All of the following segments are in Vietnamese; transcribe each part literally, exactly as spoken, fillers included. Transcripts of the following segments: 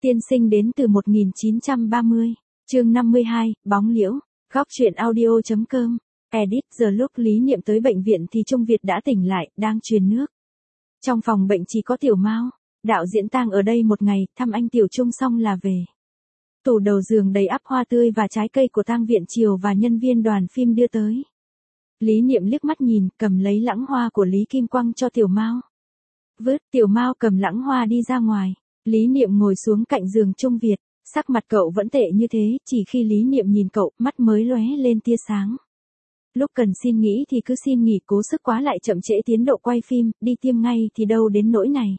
Tiên sinh đến từ một nghìn chín trăm ba mươi, chương năm mươi hai, bóng liễu, góc truyện audio.com, edit. Giờ lúc Lý Niệm tới bệnh viện thì Trung Việt đã tỉnh lại, đang truyền nước. Trong phòng bệnh chỉ có Tiểu Mao, đạo diễn tang ở đây một ngày, thăm anh Tiểu Trung xong là về. Tủ đầu giường đầy ắp hoa tươi và trái cây của tang viện Triều và nhân viên đoàn phim đưa tới. Lý Niệm liếc mắt nhìn, cầm lấy lẵng hoa của Lý Kim Quang cho Tiểu Mao. Vứt, Tiểu Mao cầm lẵng hoa đi ra ngoài. Lý Niệm ngồi xuống cạnh giường Trung Việt, sắc mặt cậu vẫn tệ như thế, chỉ khi Lý Niệm nhìn cậu, mắt mới lóe lên tia sáng. Lúc cần xin nghỉ thì cứ xin nghỉ, cố sức quá lại chậm trễ tiến độ quay phim, đi tiêm ngay thì đâu đến nỗi này.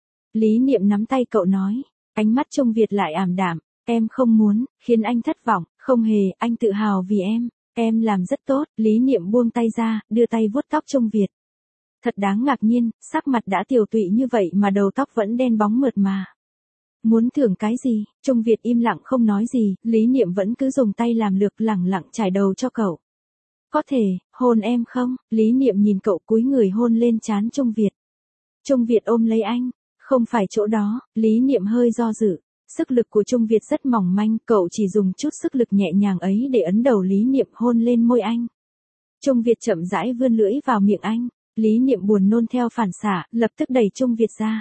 Lý Niệm nắm tay cậu nói, ánh mắt Trung Việt lại ảm đạm, em không muốn, khiến anh thất vọng, không hề, anh tự hào vì em, em làm rất tốt. Lý Niệm buông tay ra, đưa tay vuốt tóc Trung Việt. Thật đáng ngạc nhiên, sắc mặt đã tiều tụy như vậy mà đầu tóc vẫn đen bóng mượt mà. Muốn thưởng cái gì? Trung Việt im lặng không nói gì, Lý Niệm vẫn cứ dùng tay làm lược lẳng lặng trải đầu cho cậu. Có thể, hôn em không? Lý Niệm nhìn cậu cúi người hôn lên trán Trung Việt. Trung Việt ôm lấy anh, không phải chỗ đó. Lý Niệm hơi do dự. Sức lực của Trung Việt rất mỏng manh, cậu chỉ dùng chút sức lực nhẹ nhàng ấy để ấn đầu Lý Niệm hôn lên môi anh. Trung Việt chậm rãi vươn lưỡi vào miệng anh. Lý Niệm buồn nôn theo phản xạ, lập tức đẩy Trung Việt ra.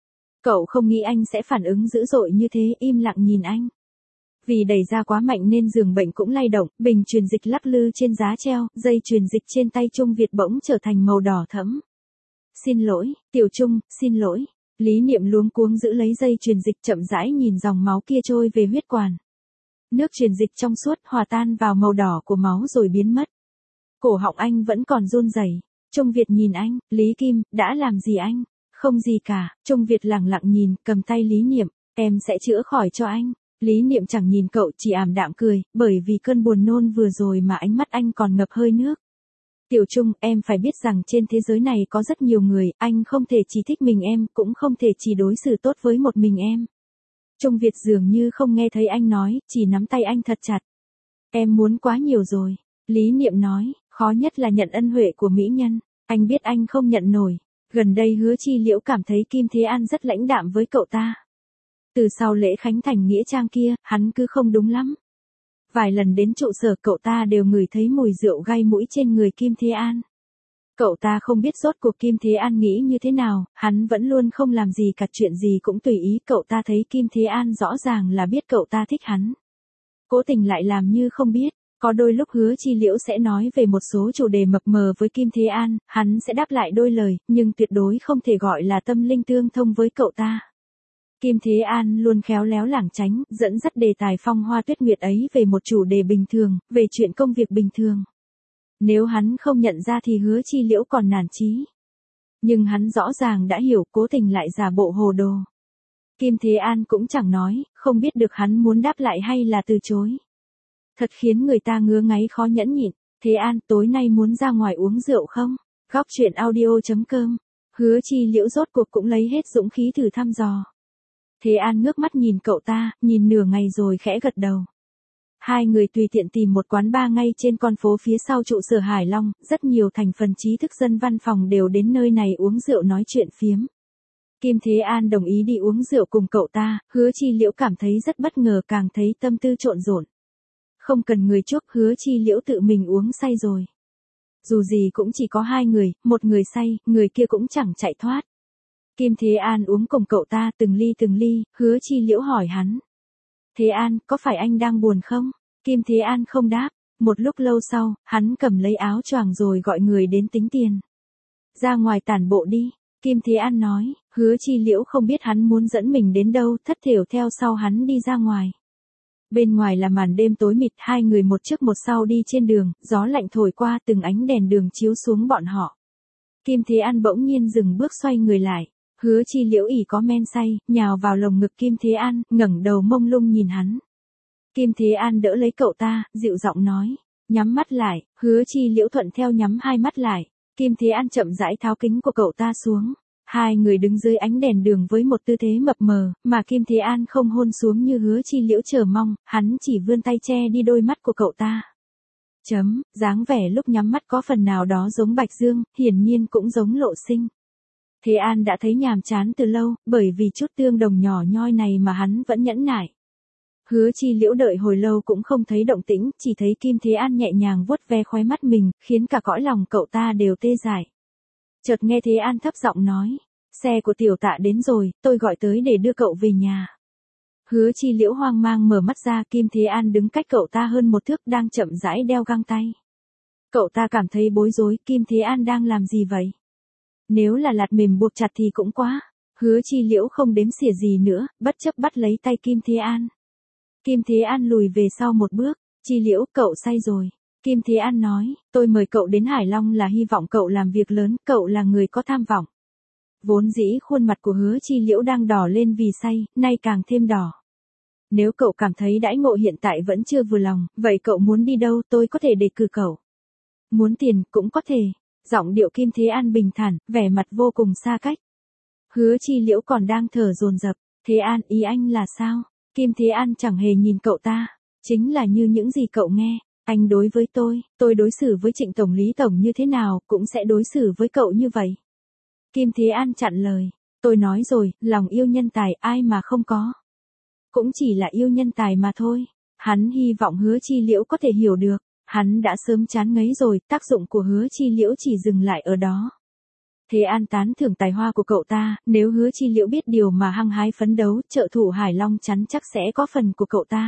Cậu không nghĩ anh sẽ phản ứng dữ dội như thế, im lặng nhìn anh. Vì đẩy ra quá mạnh nên giường bệnh cũng lay động, bình truyền dịch lắc lư trên giá treo, dây truyền dịch trên tay Trung Việt bỗng trở thành màu đỏ thẫm. Xin lỗi, Tiểu Trung, xin lỗi. Lý Niệm luống cuống giữ lấy dây truyền dịch, chậm rãi nhìn dòng máu kia trôi về huyết quản. Nước truyền dịch trong suốt hòa tan vào màu đỏ của máu rồi biến mất. Cổ họng anh vẫn còn run rẩy. Trung Việt nhìn anh, Lý Kim, đã làm gì anh? Không gì cả. Trung Việt lẳng lặng nhìn, cầm tay Lý Niệm, em sẽ chữa khỏi cho anh. Lý Niệm chẳng nhìn cậu, chỉ ảm đạm cười, bởi vì cơn buồn nôn vừa rồi mà ánh mắt anh còn ngập hơi nước. Tiểu Trung, em phải biết rằng trên thế giới này có rất nhiều người, anh không thể chỉ thích mình em, cũng không thể chỉ đối xử tốt với một mình em. Trung Việt dường như không nghe thấy anh nói, chỉ nắm tay anh thật chặt. Em muốn quá nhiều rồi. Lý Niệm nói, khó nhất là nhận ân huệ của mỹ nhân. Anh biết anh không nhận nổi. Gần đây Hứa Chi Liễu cảm thấy Kim Thế An rất lãnh đạm với cậu ta. Từ sau lễ khánh thành nghĩa trang kia, hắn cứ không đúng lắm. Vài lần đến trụ sở cậu ta đều ngửi thấy mùi rượu gai mũi trên người Kim Thế An. Cậu ta không biết rốt cuộc Kim Thế An nghĩ như thế nào, hắn vẫn luôn không làm gì cả, chuyện gì cũng tùy ý. Cậu ta thấy Kim Thế An rõ ràng là biết cậu ta thích hắn. Cố tình lại làm như không biết. Có đôi lúc Hứa Chi Liễu sẽ nói về một số chủ đề mập mờ với Kim Thế An, hắn sẽ đáp lại đôi lời, nhưng tuyệt đối không thể gọi là tâm linh tương thông với cậu ta. Kim Thế An luôn khéo léo lảng tránh, dẫn dắt đề tài phong hoa tuyết nguyệt ấy về một chủ đề bình thường, về chuyện công việc bình thường. Nếu hắn không nhận ra thì Hứa Chi Liễu còn nản chí. Nhưng hắn rõ ràng đã hiểu, cố tình lại giả bộ hồ đồ. Kim Thế An cũng chẳng nói, không biết được hắn muốn đáp lại hay là từ chối. Thật khiến người ta ngứa ngáy khó nhẫn nhịn. Thế An, tối nay muốn ra ngoài uống rượu không? Góc truyện audio.com. Hứa Chi Liễu rốt cuộc cũng lấy hết dũng khí thử thăm dò. Thế An ngước mắt nhìn cậu ta, nhìn nửa ngày rồi khẽ gật đầu. Hai người tùy tiện tìm một quán bar ngay trên con phố phía sau trụ sở Hải Long, rất nhiều thành phần trí thức dân văn phòng đều đến nơi này uống rượu nói chuyện phiếm. Kim Thế An đồng ý đi uống rượu cùng cậu ta, Hứa Chi Liễu cảm thấy rất bất ngờ, càng thấy tâm tư trộn rộn. Không cần người chuốc, Hứa Chi Liễu tự mình uống say rồi. Dù gì cũng chỉ có hai người, một người say, người kia cũng chẳng chạy thoát. Kim Thế An uống cùng cậu ta từng ly từng ly, Hứa Chi Liễu hỏi hắn. Thế An, có phải anh đang buồn không? Kim Thế An không đáp. Một lúc lâu sau, hắn cầm lấy áo choàng rồi gọi người đến tính tiền. Ra ngoài tản bộ đi, Kim Thế An nói. Hứa Chi Liễu không biết hắn muốn dẫn mình đến đâu, thất thểu theo sau hắn đi ra ngoài. Bên ngoài là màn đêm tối mịt, hai người một trước một sau đi trên đường, gió lạnh thổi qua, từng ánh đèn đường chiếu xuống bọn họ. Kim Thế An bỗng nhiên dừng bước, xoay người lại. Hứa Chi Liễu ỉ có men say, nhào vào lồng ngực Kim Thế An, ngẩng đầu mông lung nhìn hắn. Kim Thế An đỡ lấy cậu ta, dịu giọng nói, nhắm mắt lại. Hứa Chi Liễu thuận theo nhắm hai mắt lại. Kim Thế An chậm rãi tháo kính của cậu ta xuống. Hai người đứng dưới ánh đèn đường với một tư thế mập mờ, mà Kim Thế An không hôn xuống như Hứa Chi Liễu chờ mong, hắn chỉ vươn tay che đi đôi mắt của cậu ta. Chấm, dáng vẻ lúc nhắm mắt có phần nào đó giống Bạch Dương, hiển nhiên cũng giống Lộ Sinh. Thế An đã thấy nhàm chán từ lâu, bởi vì chút tương đồng nhỏ nhoi này mà hắn vẫn nhẫn nại. Hứa Chi Liễu đợi hồi lâu cũng không thấy động tĩnh, chỉ thấy Kim Thế An nhẹ nhàng vuốt ve khóe mắt mình, khiến cả cõi lòng cậu ta đều tê dại. Chợt nghe Thế An thấp giọng nói, xe của tiểu tạ đến rồi, tôi gọi tới để đưa cậu về nhà. Hứa Chi Liễu hoang mang mở mắt ra, Kim Thế An đứng cách cậu ta hơn một thước đang chậm rãi đeo găng tay. Cậu ta cảm thấy bối rối, Kim Thế An đang làm gì vậy? Nếu là lạt mềm buộc chặt thì cũng quá. Hứa Chi Liễu không đếm xỉa gì nữa, bất chấp bắt lấy tay Kim Thế An. Kim Thế An lùi về sau một bước, Chi Liễu, cậu say rồi. Kim Thế An nói, tôi mời cậu đến Hải Long là hy vọng cậu làm việc lớn, cậu là người có tham vọng. Vốn dĩ khuôn mặt của Hứa Chi Liễu đang đỏ lên vì say, nay càng thêm đỏ. Nếu cậu cảm thấy đãi ngộ hiện tại vẫn chưa vừa lòng, vậy cậu muốn đi đâu, tôi có thể đề cử cậu. Muốn tiền, cũng có thể. Giọng điệu Kim Thế An bình thản, vẻ mặt vô cùng xa cách. Hứa Chi Liễu còn đang thở dồn dập, Thế An, ý anh là sao? Kim Thế An chẳng hề nhìn cậu ta, chính là như những gì cậu nghe, anh đối với tôi, tôi đối xử với Trịnh Tổng Lý Tổng như thế nào, cũng sẽ đối xử với cậu như vậy. Kim Thế An chặn lời, tôi nói rồi, lòng yêu nhân tài ai mà không có. Cũng chỉ là yêu nhân tài mà thôi. Hắn hy vọng Hứa Chi Liễu có thể hiểu được, hắn đã sớm chán ngấy rồi, tác dụng của Hứa Chi Liễu chỉ dừng lại ở đó. Thế An tán thưởng tài hoa của cậu ta, nếu Hứa Chi Liễu biết điều mà hăng hái phấn đấu, trợ thủ Hải Long chắn chắc sẽ có phần của cậu ta.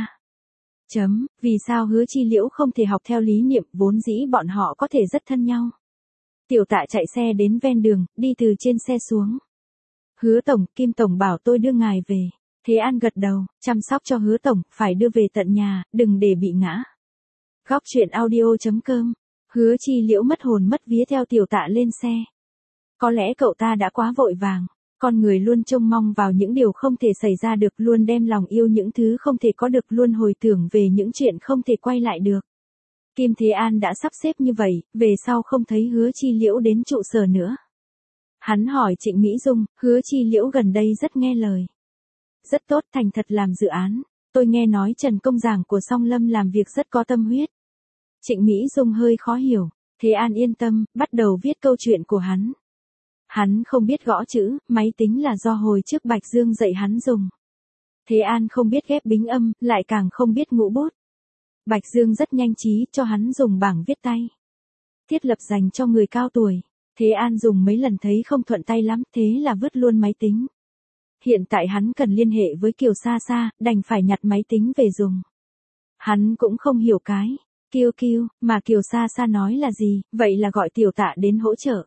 Chấm, vì sao Hứa Chi Liễu không thể học theo lý niệm, vốn dĩ bọn họ có thể rất thân nhau. Tiểu Tạ chạy xe đến ven đường, đi từ trên xe xuống. Hứa Tổng, Kim Tổng bảo tôi đưa ngài về. Thế An gật đầu, chăm sóc cho Hứa Tổng, phải đưa về tận nhà, đừng để bị ngã. Góc truyện audio chấm com. Hứa Chi Liễu mất hồn mất vía theo Tiểu Tạ lên xe. Có lẽ cậu ta đã quá vội vàng. Con người luôn trông mong vào những điều không thể xảy ra được, luôn đem lòng yêu những thứ không thể có được, luôn hồi tưởng về những chuyện không thể quay lại được. Kim Thế An đã sắp xếp như vậy, về sau không thấy Hứa Chi Liễu đến trụ sở nữa. Hắn hỏi Trịnh Mỹ Dung, Hứa Chi Liễu gần đây rất nghe lời. Rất tốt, thành thật làm dự án. Tôi nghe nói Trần công giảng của Song Lâm làm việc rất có tâm huyết. Trịnh Mỹ Dung hơi khó hiểu. Thế An yên tâm, bắt đầu viết câu chuyện của hắn. Hắn không biết gõ chữ, máy tính là do hồi trước Bạch Dương dạy hắn dùng. Thế An không biết ghép bính âm, lại càng không biết ngũ bút. Bạch Dương rất nhanh trí cho hắn dùng bảng viết tay. Thiết lập dành cho người cao tuổi. Thế An dùng mấy lần thấy không thuận tay lắm, thế là vứt luôn máy tính. Hiện tại hắn cần liên hệ với Kiều Sa Sa, đành phải nhặt máy tính về dùng. Hắn cũng không hiểu cái Kiêu Kiêu mà Kiều Sa Sa nói là gì, vậy là gọi Tiểu Tạ đến hỗ trợ.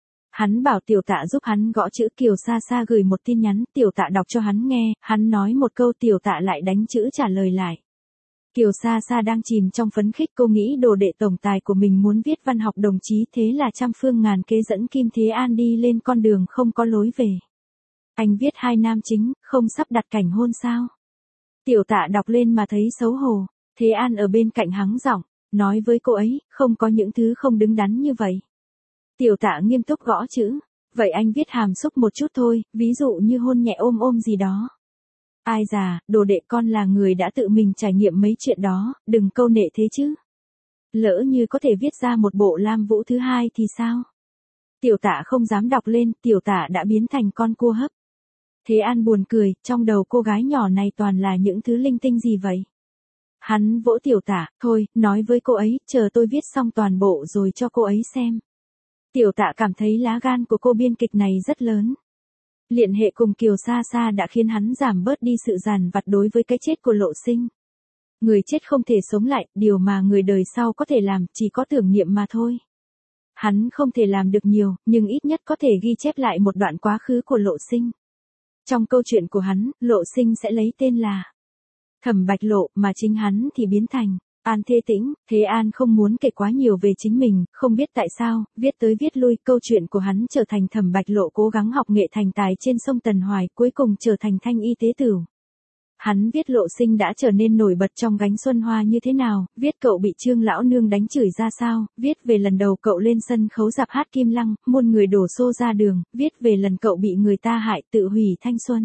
Hắn bảo Tiểu Tạ giúp hắn gõ chữ, Kiều Sa Sa gửi một tin nhắn, Tiểu Tạ đọc cho hắn nghe, hắn nói một câu, Tiểu Tạ lại đánh chữ trả lời lại. Kiều Sa Sa đang chìm trong phấn khích, cô nghĩ đồ đệ tổng tài của mình muốn viết văn học đồng chí, thế là trăm phương ngàn kế dẫn Kim Thế An đi lên con đường không có lối về. Anh viết hai nam chính, không sắp đặt cảnh hôn sao? Tiểu Tạ đọc lên mà thấy xấu hổ. Thế An ở bên cạnh hắng giọng, nói với cô ấy, không có những thứ không đứng đắn như vậy. Tiểu Tạ nghiêm túc gõ chữ, vậy anh viết hàm xúc một chút thôi, ví dụ như hôn nhẹ ôm ôm gì đó. Ai già, đồ đệ con là người đã tự mình trải nghiệm mấy chuyện đó, đừng câu nệ thế chứ. Lỡ như có thể viết ra một bộ Lam Vũ thứ hai thì sao? Tiểu Tạ không dám đọc lên, Tiểu Tạ đã biến thành con cua hấp. Thế An buồn cười, trong đầu cô gái nhỏ này toàn là những thứ linh tinh gì vậy? Hắn vỗ Tiểu Tạ, thôi, nói với cô ấy, chờ tôi viết xong toàn bộ rồi cho cô ấy xem. Tiểu Tạ cảm thấy lá gan của cô biên kịch này rất lớn. Liên hệ cùng Kiều Sa Sa đã khiến hắn giảm bớt đi sự dằn vặt đối với cái chết của Lộ Sinh. Người chết không thể sống lại, điều mà người đời sau có thể làm chỉ có tưởng niệm mà thôi. Hắn không thể làm được nhiều, nhưng ít nhất có thể ghi chép lại một đoạn quá khứ của Lộ Sinh. Trong câu chuyện của hắn, Lộ Sinh sẽ lấy tên là Thẩm Bạch Lộ, mà chính hắn thì biến thành An Thế Tĩnh. Thế An không muốn kể quá nhiều về chính mình, không biết tại sao, viết tới viết lui, câu chuyện của hắn trở thành Thẩm Bạch Lộ cố gắng học nghệ thành tài trên sông Tần Hoài, cuối cùng trở thành thanh y tế tử. Hắn viết Lộ Sinh đã trở nên nổi bật trong Gánh Xuân Hoa như thế nào, viết cậu bị Trương lão nương đánh chửi ra sao, viết về lần đầu cậu lên sân khấu dạp hát Kim Lăng, muôn người đổ xô ra đường, viết về lần cậu bị người ta hại, tự hủy thanh xuân.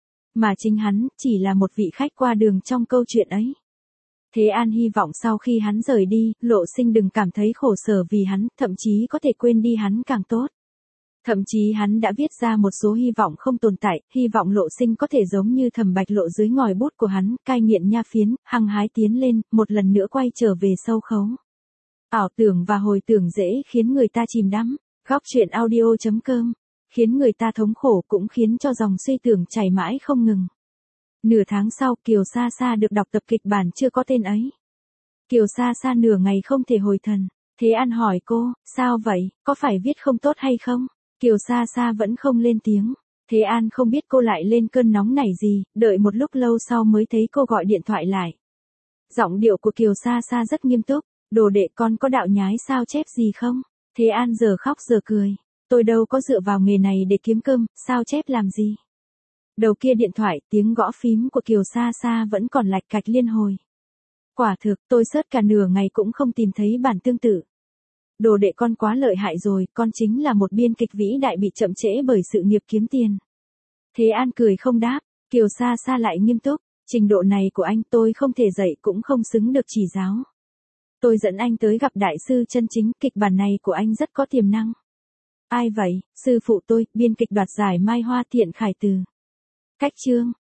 Mà chính hắn, chỉ là một vị khách qua đường trong câu chuyện ấy. Thế An hy vọng sau khi hắn rời đi, Lộ Sinh đừng cảm thấy khổ sở vì hắn, thậm chí có thể quên đi hắn càng tốt. Thậm chí hắn đã viết ra một số hy vọng không tồn tại, hy vọng Lộ Sinh có thể giống như Thẩm Bạch Lộ dưới ngòi bút của hắn, cai nghiện nha phiến, hăng hái tiến lên, một lần nữa quay trở về sâu khấu. Ảo tưởng và hồi tưởng dễ khiến người ta chìm đắm. Góc truyện audio chấm com khiến người ta thống khổ cũng khiến cho dòng suy tưởng chảy mãi không ngừng. Nửa tháng sau, Kiều Sa Sa được đọc tập kịch bản chưa có tên ấy. Kiều Sa Sa nửa ngày không thể hồi thần. Thế An hỏi cô, sao vậy, có phải viết không tốt hay không? Kiều Sa Sa vẫn không lên tiếng. Thế An không biết cô lại lên cơn nóng nảy gì, đợi một lúc lâu sau mới thấy cô gọi điện thoại lại. Giọng điệu của Kiều Sa Sa rất nghiêm túc, đồ đệ con có đạo nhái sao chép gì không? Thế An giờ khóc giờ cười, tôi đâu có dựa vào nghề này để kiếm cơm, sao chép làm gì? Đầu kia điện thoại, tiếng gõ phím của Kiều Sa Sa vẫn còn lạch cạch liên hồi. Quả thực, tôi search cả nửa ngày cũng không tìm thấy bản tương tự. Đồ đệ con quá lợi hại rồi, con chính là một biên kịch vĩ đại bị chậm trễ bởi sự nghiệp kiếm tiền. Thế An cười không đáp, Kiều Sa Sa lại nghiêm túc, trình độ này của anh tôi không thể dạy cũng không xứng được chỉ giáo. Tôi dẫn anh tới gặp đại sư chân chính, kịch bản này của anh rất có tiềm năng. Ai vậy? Sư phụ tôi, biên kịch đoạt giải Mai Hoa Thiện Khải Từ. Cách chương